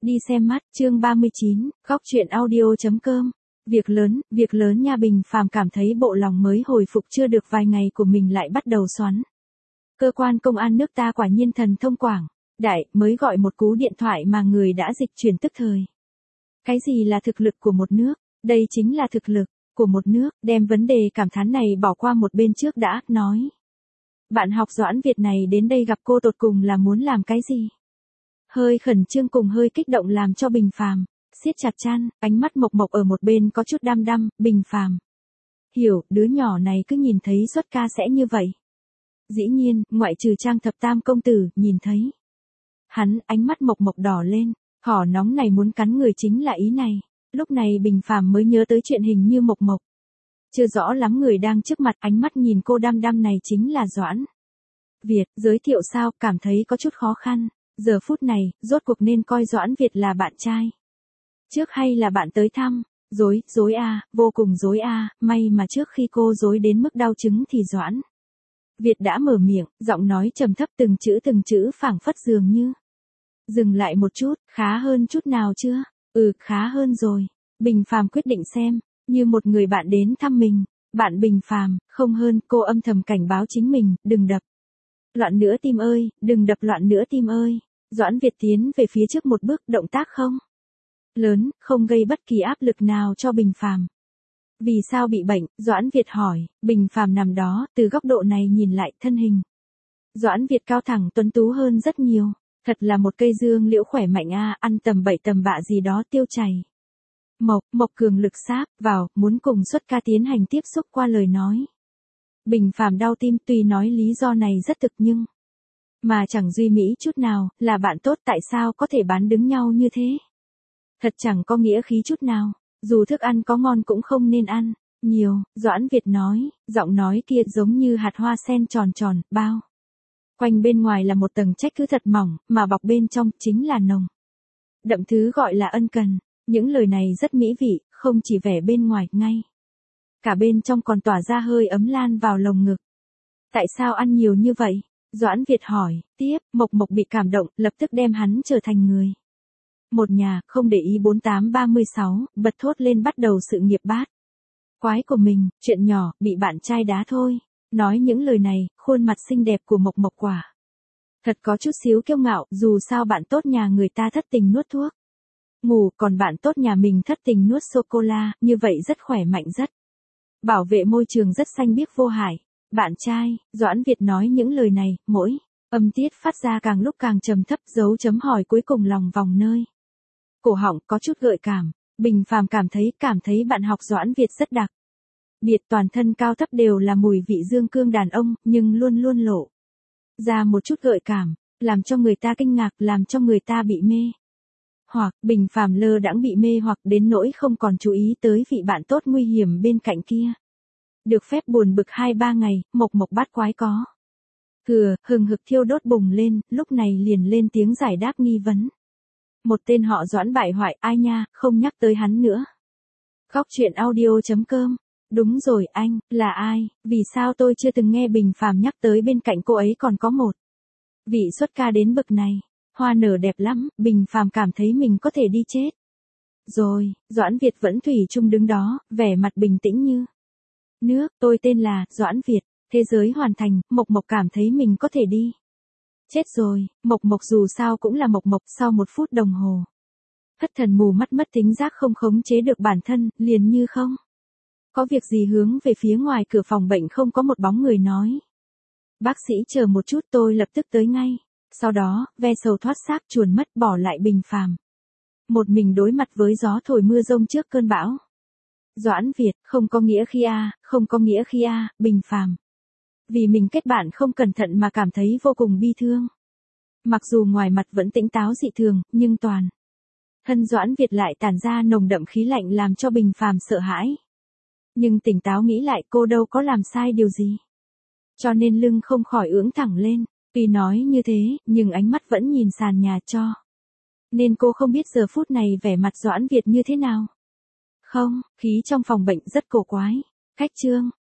Đi xem mắt, chương 39, góc truyện audio.com. Việc lớn nha. Bình Phàm cảm thấy bộ lòng mới hồi phục chưa được vài ngày của mình lại bắt đầu xoắn. Cơ quan công an nước ta quả nhiên thần thông quảng đại, mới gọi một cú điện thoại mà người đã dịch chuyển tức thời. Cái gì là thực lực của một nước? Đây chính là thực lực của một nước. Đem vấn đề cảm thán này bỏ qua một bên trước đã, nói. Bạn học Doãn Việt này đến đây gặp cô tột cùng là muốn làm cái gì? Hơi khẩn trương cùng hơi kích động làm cho Bình Phàm siết chặt chăn, ánh mắt Mộc Mộc ở một bên có chút đăm đăm. Bình Phàm hiểu, đứa nhỏ này cứ nhìn thấy xuất ca sẽ như vậy. Dĩ nhiên, ngoại trừ Trang Thập Tam công tử, nhìn thấy hắn, ánh mắt Mộc Mộc đỏ lên, hỏ nóng này muốn cắn người chính là ý này. Lúc này Bình Phàm mới nhớ tới chuyện hình như Mộc Mộc chưa rõ lắm người đang trước mặt, ánh mắt nhìn cô đăm đăm này chính là Doãn Việt. Giới thiệu sao, cảm thấy có chút khó khăn. Giờ phút này, rốt cuộc nên coi Doãn Việt là bạn trai trước hay là bạn tới thăm? Dối a, vô cùng dối a, may mà trước khi cô dối đến mức đau chứng thì Doãn Việt đã mở miệng, giọng nói trầm thấp từng chữ phảng phất dường như. Dừng lại một chút, khá hơn chút nào chưa? Khá hơn rồi. Bình Phàm quyết định xem, như một người bạn đến thăm mình. Bạn Bình Phàm, không hơn, cô âm thầm cảnh báo chính mình, đừng đập loạn nữa tim ơi, đừng đập loạn nữa tim ơi. Doãn Việt tiến về phía trước một bước, động tác không lớn, không gây bất kỳ áp lực nào cho Bình Phàm. Vì sao bị bệnh? Doãn Việt hỏi. Bình Phàm nằm đó, từ góc độ này nhìn lại, thân hình Doãn Việt cao thẳng tuấn tú hơn rất nhiều. Thật là một cây dương liễu khỏe mạnh a, ăn tầm bậy tầm bạ gì đó tiêu chảy. Mộc cường lực sáp vào, muốn cùng xuất ca tiến hành tiếp xúc qua lời nói. Bình Phàm đau tim, tuy nói lý do này rất thực nhưng mà chẳng duy mỹ chút nào, là bạn tốt tại sao có thể bán đứng nhau như thế? Thật chẳng có nghĩa khí chút nào, dù thức ăn có ngon cũng không nên ăn nhiều. Doãn Việt nói, giọng nói kia giống như hạt hoa sen tròn tròn, bao quanh bên ngoài là một tầng trách cứ thật mỏng, mà bọc bên trong chính là nồng đậm thứ gọi là ân cần. Những lời này rất mỹ vị, không chỉ vẻ bên ngoài, ngay cả bên trong còn tỏa ra hơi ấm lan vào lồng ngực. Tại sao ăn nhiều như vậy? Doãn Việt hỏi. Tiếp, Mộc bị cảm động, lập tức đem hắn trở thành người một nhà, không để ý 4836, bật thốt lên bắt đầu sự nghiệp bát quái của mình. Chuyện nhỏ, bị bạn trai đá thôi. Nói những lời này, khuôn mặt xinh đẹp của Mộc quả thật có chút xíu kiêu ngạo. Dù sao bạn tốt nhà người ta thất tình nuốt thuốc ngủ, còn bạn tốt nhà mình thất tình nuốt sô-cô-la, như vậy rất khỏe mạnh, rất bảo vệ môi trường, rất xanh biếc vô hại. Bạn trai, Doãn Việt nói những lời này, mỗi âm tiết phát ra càng lúc càng trầm thấp, dấu chấm hỏi cuối cùng lòng vòng nơi cổ họng có chút gợi cảm. Bình Phàm cảm thấy bạn học Doãn Việt rất đặc biệt, toàn thân cao thấp đều là mùi vị dương cương đàn ông, nhưng luôn luôn lộ ra một chút gợi cảm, làm cho người ta kinh ngạc, làm cho người ta bị mê hoặc. Bình Phàm lơ đãng bị mê hoặc đến nỗi không còn chú ý tới vị bạn tốt nguy hiểm bên cạnh kia. Được phép buồn bực 2-3 ngày, Mộc bát quái có hừng hực thiêu đốt bùng lên, lúc này liền lên tiếng giải đáp nghi vấn. Một tên họ Doãn bại hoại, ai nha, không nhắc tới hắn nữa. Góc truyện audio.com. Đúng rồi anh, là ai? Vì sao tôi chưa từng nghe Bình Phàm nhắc tới bên cạnh cô ấy còn có một vị xuất ca đến bực này. Hoa nở đẹp lắm, Bình Phàm cảm thấy mình có thể đi chết rồi. Doãn Việt vẫn thủy chung đứng đó, vẻ mặt bình tĩnh như nước. Tôi tên là Doãn Việt. Thế giới hoàn thành, Mộc cảm thấy mình có thể đi chết rồi. Mộc dù sao cũng là Mộc. Sau 1 phút đồng hồ thất thần mù mắt, mất thính giác, không khống chế được bản thân, liền như không có việc gì hướng về phía ngoài cửa phòng bệnh không có một bóng người nói. Bác sĩ chờ một chút, tôi lập tức tới ngay. Sau đó, ve sầu thoát xác chuồn mất, bỏ lại Bình Phàm một mình đối mặt với gió thổi mưa rông trước cơn bão. Doãn Việt, không có nghĩa khi Bình Phàm vì mình kết bạn không cẩn thận mà cảm thấy vô cùng bi thương. Mặc dù ngoài mặt vẫn tỉnh táo dị thường, nhưng toàn thân Doãn Việt lại tản ra nồng đậm khí lạnh làm cho Bình Phàm sợ hãi. Nhưng tỉnh táo nghĩ lại, cô đâu có làm sai điều gì, cho nên lưng không khỏi ưỡn thẳng lên. Tuy nói như thế, nhưng ánh mắt vẫn nhìn sàn nhà, cho nên cô không biết giờ phút này vẻ mặt Doãn Việt như thế nào. Không, khí trong phòng bệnh rất cổ quái. Khách trương,